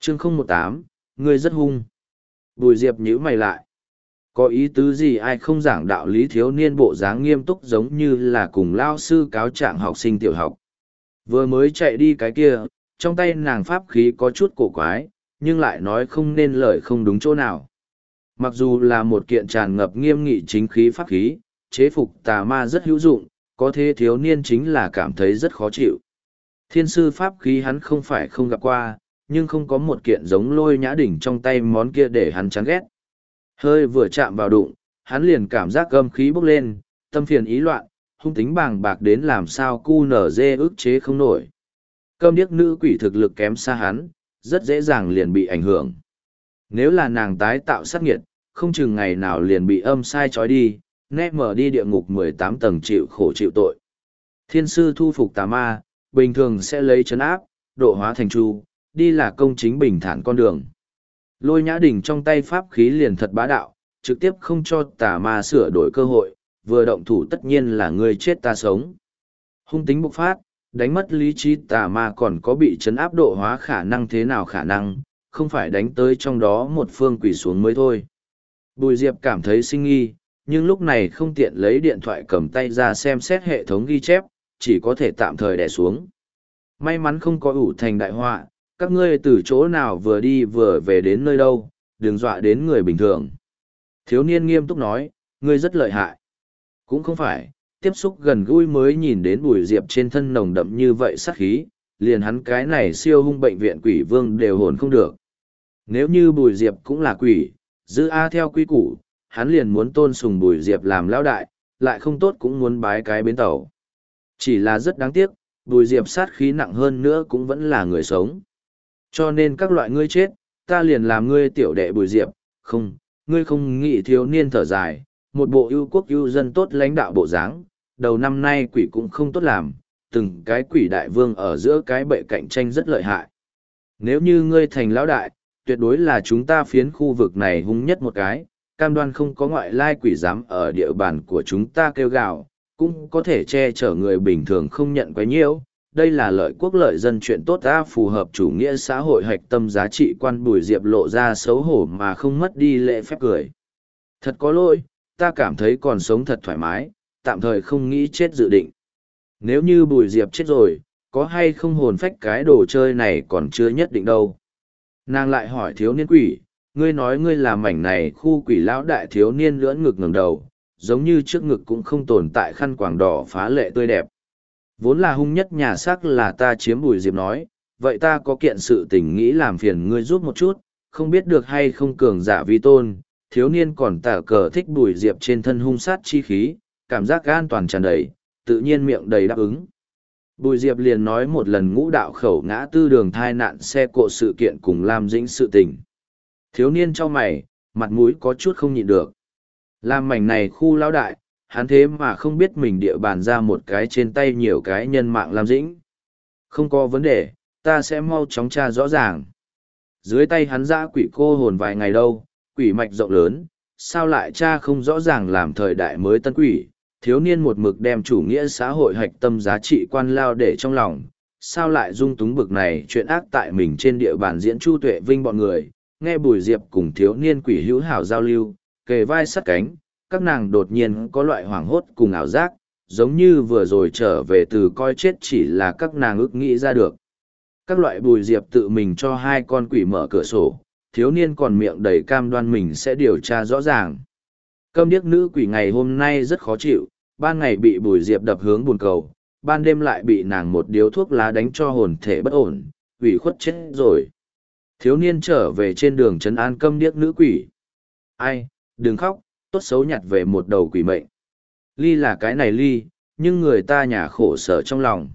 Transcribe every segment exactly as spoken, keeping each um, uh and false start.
chương không một tám, ngươi rất hung. Bùi Diệp nhíu mày lại. Có ý tứ gì ai không giảng đạo lý thiếu niên bộ dáng nghiêm túc giống như là cùng lao sư cáo trạng học sinh tiểu học. Vừa mới chạy đi cái kia, trong tay nàng pháp khí có chút cổ quái, nhưng lại nói không nên lời không đúng chỗ nào. Mặc dù là một kiện tràn ngập nghiêm nghị chính khí pháp khí, chế phục tà ma rất hữu dụng, có thế thiếu niên chính là cảm thấy rất khó chịu. Thiên sư pháp khí hắn không phải không gặp qua, nhưng không có một kiện giống Lôi Nhã Đỉnh trong tay món kia để hắn chán ghét. Hơi vừa chạm vào đụng, hắn liền cảm giác âm khí bốc lên, tâm phiền ý loạn, hung tính bàng bạc đến làm sao cu nở dê ức chế không nổi. Câm điếc nữ quỷ thực lực kém xa hắn, rất dễ dàng liền bị ảnh hưởng. Nếu là nàng tái tạo sát nghiệt, không chừng ngày nào liền bị âm sai trói đi, nét mở đi địa ngục mười tám tầng chịu khổ chịu tội. Thiên sư thu phục tà ma, bình thường sẽ lấy chấn áp, độ hóa thành chu, đi là công chính bình thản con đường. Lôi Nhã Đỉnh trong tay pháp khí liền thật bá đạo, trực tiếp không cho tà ma sửa đổi cơ hội, vừa động thủ tất nhiên là người chết ta sống. Hung tính bộc phát, đánh mất lý trí tà ma còn có bị chấn áp độ hóa khả năng thế nào khả năng, không phải đánh tới trong đó một phương quỷ xuống mới thôi. Bùi Diệp cảm thấy sinh nghi, nhưng lúc này không tiện lấy điện thoại cầm tay ra xem xét hệ thống ghi chép, chỉ có thể tạm thời đè xuống. May mắn không có ủ thành đại họa, các ngươi từ chỗ nào vừa đi vừa về đến nơi đâu, đừng dọa đến người bình thường. Thiếu niên nghiêm túc nói, ngươi rất lợi hại. Cũng không phải, tiếp xúc gần gũi mới nhìn đến Bùi Diệp trên thân nồng đậm như vậy sát khí, liền hắn cái này siêu hung bệnh viện quỷ vương đều hồn không được. Nếu như Bùi Diệp cũng là quỷ, giữ A theo quy củ, hắn liền muốn tôn sùng Bùi Diệp làm lão đại, lại không tốt cũng muốn bái cái bến tàu. Chỉ là rất đáng tiếc, Bùi Diệp sát khí nặng hơn nữa cũng vẫn là người sống. Cho nên các loại ngươi chết, ta liền làm ngươi tiểu đệ Bùi Diệp, không, ngươi không nghĩ thiếu niên thở dài, một bộ ưu quốc ưu dân tốt lãnh đạo bộ dáng, đầu năm nay quỷ cũng không tốt làm, từng cái quỷ đại vương ở giữa cái bệ cạnh tranh rất lợi hại. Nếu như ngươi thành lão đại, tuyệt đối là chúng ta phiến khu vực này hung nhất một cái, cam đoan không có ngoại lai quỷ dám ở địa bàn của chúng ta kêu gào, cũng có thể che chở người bình thường không nhận quấy nhiễu. Đây là lợi quốc lợi dân chuyện tốt ta phù hợp chủ nghĩa xã hội hạch tâm giá trị quan. Bùi Diệp lộ ra xấu hổ mà không mất đi lễ phép cười. Thật có lỗi, ta cảm thấy còn sống thật thoải mái, tạm thời không nghĩ chết dự định. Nếu như Bùi Diệp chết rồi, có hay không hồn phách cái đồ chơi này còn chưa nhất định đâu. Nàng lại hỏi thiếu niên quỷ, ngươi nói ngươi là mảnh này khu quỷ lão đại. Thiếu niên lưỡn ngực ngẩng đầu, giống như trước ngực cũng không tồn tại khăn quàng đỏ phá lệ tươi đẹp. Vốn là hung nhất nhà xác là ta chiếm. Bùi Diệp nói, vậy ta có kiện sự tình nghĩ làm phiền ngươi giúp một chút, không biết được hay không cường giả vi tôn. Thiếu niên còn tả cờ thích Bùi Diệp trên thân hung sát chi khí, cảm giác an toàn tràn đầy, tự nhiên miệng đầy đáp ứng. Bùi Diệp liền nói một lần ngũ đạo khẩu ngã tư đường thai nạn xe cộ sự kiện cùng Lam Dĩnh sự tình. Thiếu niên cho mày, mặt mũi có chút không nhịn được. Làm mảnh này khu lão đại, hắn thế mà không biết mình địa bàn ra một cái trên tay nhiều cái nhân mạng Lam Dĩnh. Không có vấn đề, ta sẽ mau chóng tra rõ ràng. Dưới tay hắn dã quỷ cô hồn vài ngày đâu, quỷ mạch rộng lớn, sao lại tra không rõ ràng làm thời đại mới tân quỷ. Thiếu niên một mực đem chủ nghĩa xã hội hạch tâm giá trị quan lao để trong lòng, sao lại dung túng bực này chuyện ác tại mình trên địa bàn diễn Chu Tuệ Vinh bọn người. Nghe Bùi Diệp cùng thiếu niên quỷ hữu hảo giao lưu, kề vai sát cánh, các nàng đột nhiên có loại hoảng hốt cùng ảo giác, giống như vừa rồi trở về từ coi chết chỉ là các nàng ước nghĩ ra được. Các loại. Bùi Diệp tự mình cho hai con quỷ mở cửa sổ, thiếu niên còn miệng đầy cam đoan mình sẽ điều tra rõ ràng. Câm điếc nữ quỷ ngày hôm nay rất khó chịu, ban ngày bị Bùi Diệp đập hướng bồn cầu, ban đêm lại bị nàng một điếu thuốc lá đánh cho hồn thể bất ổn, ủy khuất chết rồi. Thiếu niên trở về trên đường trấn an câm điếc nữ quỷ. Ai, đừng khóc, tốt xấu nhặt về một đầu quỷ mệnh. Ly là cái này ly, nhưng người ta nhà khổ sở trong lòng.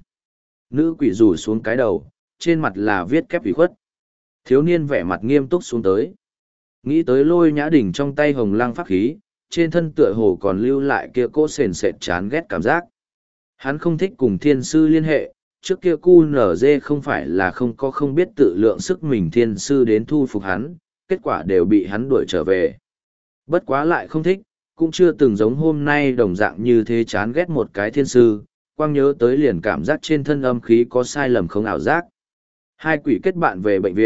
Nữ quỷ rủ xuống cái đầu, trên mặt là viết kép ủy khuất. Thiếu niên vẻ mặt nghiêm túc xuống tới. Nghĩ tới Lôi Nhã Đỉnh trong tay hồng lăng pháp khí, trên thân tựa hồ còn lưu lại kia cỗ sền sệt chán ghét cảm giác. Hắn không thích cùng thiên sư liên hệ, trước kia cu nở dê không phải là không có không biết tự lượng sức mình thiên sư đến thu phục hắn, kết quả đều bị hắn đuổi trở về. Bất quá lại không thích, cũng chưa từng giống hôm nay đồng dạng như thế chán ghét một cái thiên sư, quang nhớ tới liền cảm giác trên thân âm khí có sai lầm không ảo giác. Hai quỷ kết bạn về bệnh viện,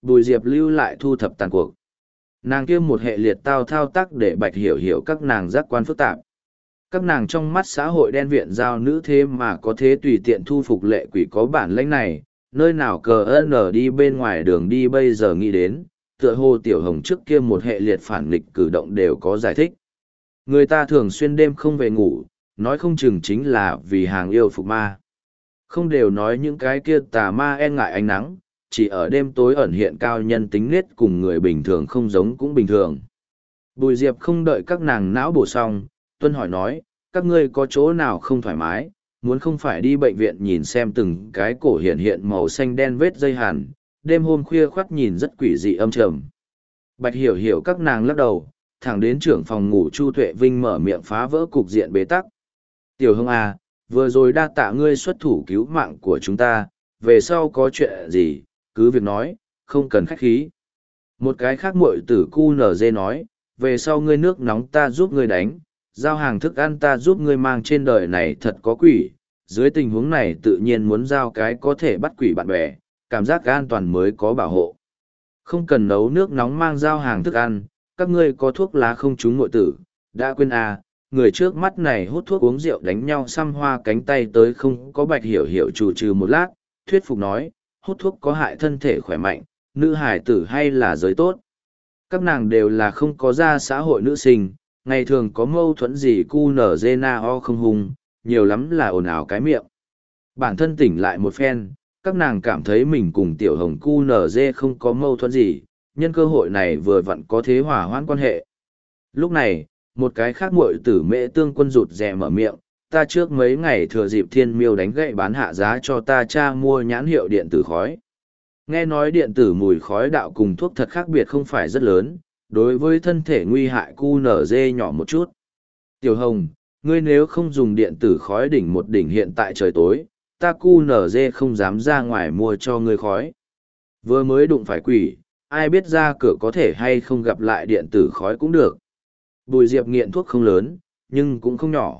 Bùi Diệp lưu lại thu thập tàn cuộc. Nàng kia một hệ liệt tao thao tác để Bạch Hiểu Hiểu các nàng giác quan phức tạp. Các nàng trong mắt xã hội đen viện giao nữ thế mà có thế tùy tiện thu phục lệ quỷ có bản lĩnh này, nơi nào cờ ơn ở đi bên ngoài đường đi bây giờ nghĩ đến, tựa hồ Tiểu Hồng trước kia một hệ liệt phản nghịch cử động đều có giải thích. Người ta thường xuyên đêm không về ngủ, nói không chừng chính là vì hàng yêu phục ma. Không đều nói những cái kia tà ma e ngại ánh nắng, chỉ ở đêm tối ẩn hiện cao nhân tính nết cùng người bình thường không giống cũng bình thường. Bùi Diệp không đợi các nàng não bổ xong, Tuân hỏi nói, các ngươi có chỗ nào không thoải mái, muốn không phải đi bệnh viện nhìn xem từng cái cổ hiện hiện màu xanh đen vết dây hàn, đêm hôm khuya khoắt nhìn rất quỷ dị âm trầm. Bạch Hiểu Hiểu các nàng lắc đầu, thẳng đến trưởng phòng ngủ Chu Tuệ Vinh mở miệng phá vỡ cục diện bế tắc. Tiểu Hồng à, vừa rồi đa tạ ngươi xuất thủ cứu mạng của chúng ta, về sau có chuyện gì, cứ việc nói, không cần khách khí. Một cái khác muội tử cu nở dê nói, về sau ngươi nước nóng ta giúp ngươi đánh, giao hàng thức ăn ta giúp ngươi mang trên đời này thật có quỷ, dưới tình huống này tự nhiên muốn giao cái có thể bắt quỷ bạn bè, cảm giác an toàn mới có bảo hộ. Không cần nấu nước nóng mang giao hàng thức ăn, các ngươi có thuốc lá không trúng muội tử, đã quên à, người trước mắt này hút thuốc uống rượu đánh nhau xăm hoa cánh tay tới không có Bạch Hiểu Hiểu chủ trừ một lát, thuyết phục nói, hút thuốc có hại thân thể khỏe mạnh, nữ hải tử hay là giới tốt. Các nàng đều là không có ra xã hội nữ sinh, ngày thường có mâu thuẫn gì cu nở dê na o không hung, nhiều lắm là ồn ào cái miệng. Bản thân tỉnh lại một phen, các nàng cảm thấy mình cùng Tiểu Hồng cu nở dê không có mâu thuẫn gì, nhân cơ hội này vừa vặn có thế hòa hoãn quan hệ. Lúc này, một cái khác muội tử Mễ Tương Quân rụt rè mở miệng, ta trước mấy ngày thừa dịp thiên miêu đánh gậy bán hạ giá cho ta cha mua nhãn hiệu điện tử khói. Nghe nói điện tử mùi khói đạo cùng thuốc thật khác biệt không phải rất lớn, đối với thân thể nguy hại cu nở dê nhỏ một chút. Tiểu Hồng, ngươi nếu không dùng điện tử khói đỉnh một đỉnh hiện tại trời tối, ta cu nở dê không dám ra ngoài mua cho ngươi khói. Vừa mới đụng phải quỷ, ai biết ra cửa có thể hay không gặp lại điện tử khói cũng được. Bùi Diệp nghiện thuốc không lớn, nhưng cũng không nhỏ.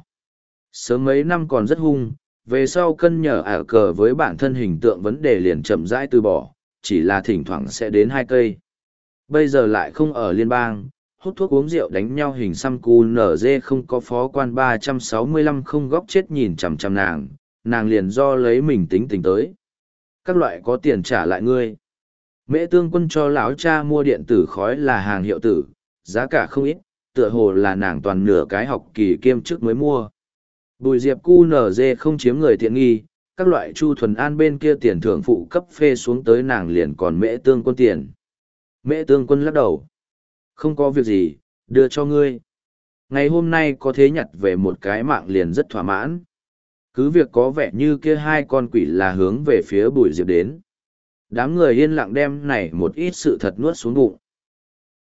Sớm mấy năm còn rất hung, về sau cân nhở ả cờ với bản thân hình tượng vấn đề liền chậm rãi từ bỏ, chỉ là thỉnh thoảng sẽ đến hai cây. Bây giờ lại không ở liên bang, hút thuốc uống rượu đánh nhau hình xăm cu nở dê không có phó quan ba trăm sáu mươi lăm không góc chết nhìn chằm chằm nàng, nàng liền do lấy mình tính tình tới. Các loại có tiền trả lại ngươi. Mễ Tương Quân cho lão cha mua điện tử khói là hàng hiệu tử, giá cả không ít, tựa hồ là nàng toàn nửa cái học kỳ kiêm chức mới mua. Bùi Diệp cu nở dê không chiếm người tiện nghi, các loại Chu Thuần An bên kia tiền thưởng phụ cấp phê xuống tới nàng liền còn Mễ Tương Quân tiền. Mễ Tương Quân lắc đầu. Không có việc gì, đưa cho ngươi. Ngày hôm nay có thế nhặt về một cái mạng liền rất thỏa mãn. Cứ việc có vẻ như kia hai con quỷ là hướng về phía Bùi Diệp đến. Đám người yên lặng đem này một ít sự thật nuốt xuống bụng.